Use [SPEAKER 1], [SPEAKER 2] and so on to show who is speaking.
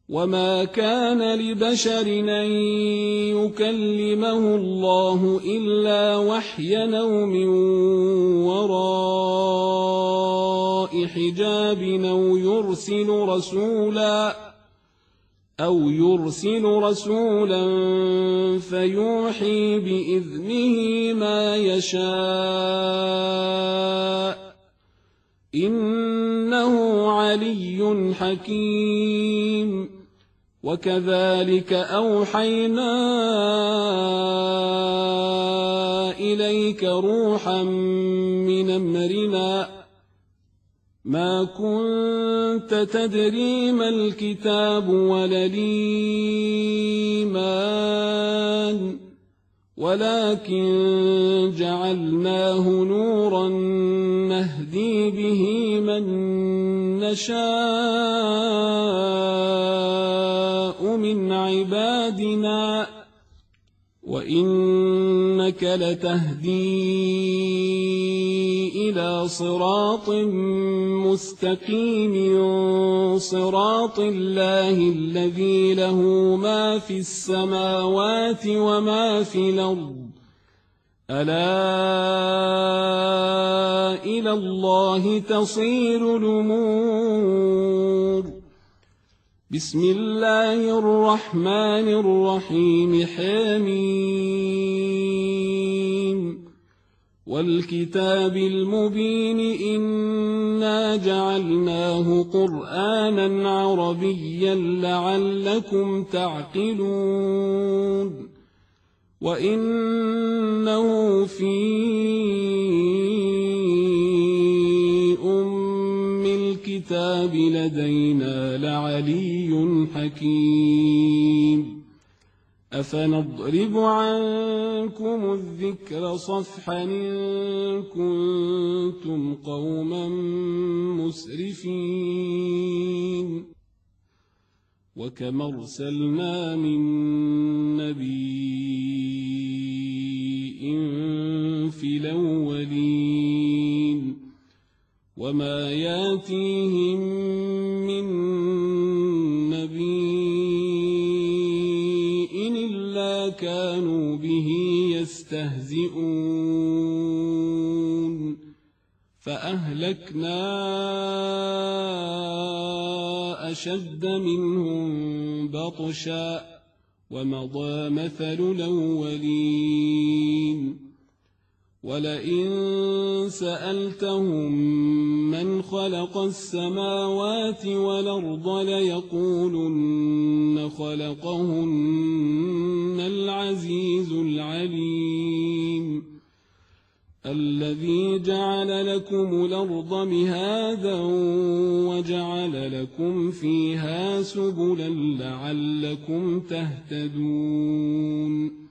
[SPEAKER 1] وما كان لبشر أن يكلمه الله إلا وحيا أو من وراء حجاب أو يرسل رسولا فيوحي بإذنه ما يشاء إنه علي حكيم وكذلك أوحينا إليك روحا من أمرنا ما كنت تدري ما الكتاب ولا الإيمان ولكن جعلناه نورا نهدي به من نشاء من عبادنا وإنك لتهدي إلى صراط مستقيم صراط الله الذي له ما في السماوات وما في الأرض ألا إلى الله تصير الأمور بسم الله الرحمن الرحيم حميم والكتاب المبين إنا جعلناه قرآنا عربيا لعلكم تعقلون وإنه في أم الكتاب لدينا لعلي حكيم أفنضرب عنكم الذكر صفحا إن كنتم قوما مسرفين وكم أرسلنا من نبي في الأولين وما ياتيهم من نبي إلا كانوا به يستهزئون فأهلكنا أشد منهم بطشا ومضى مثل الأولين ولئن سألتهم من خلق السماوات والأرض ليقولن خلقهن العزيز العليم الذي جعل لكم الأرض مهادا وجعل لكم فيها سبلا لعلكم تهتدون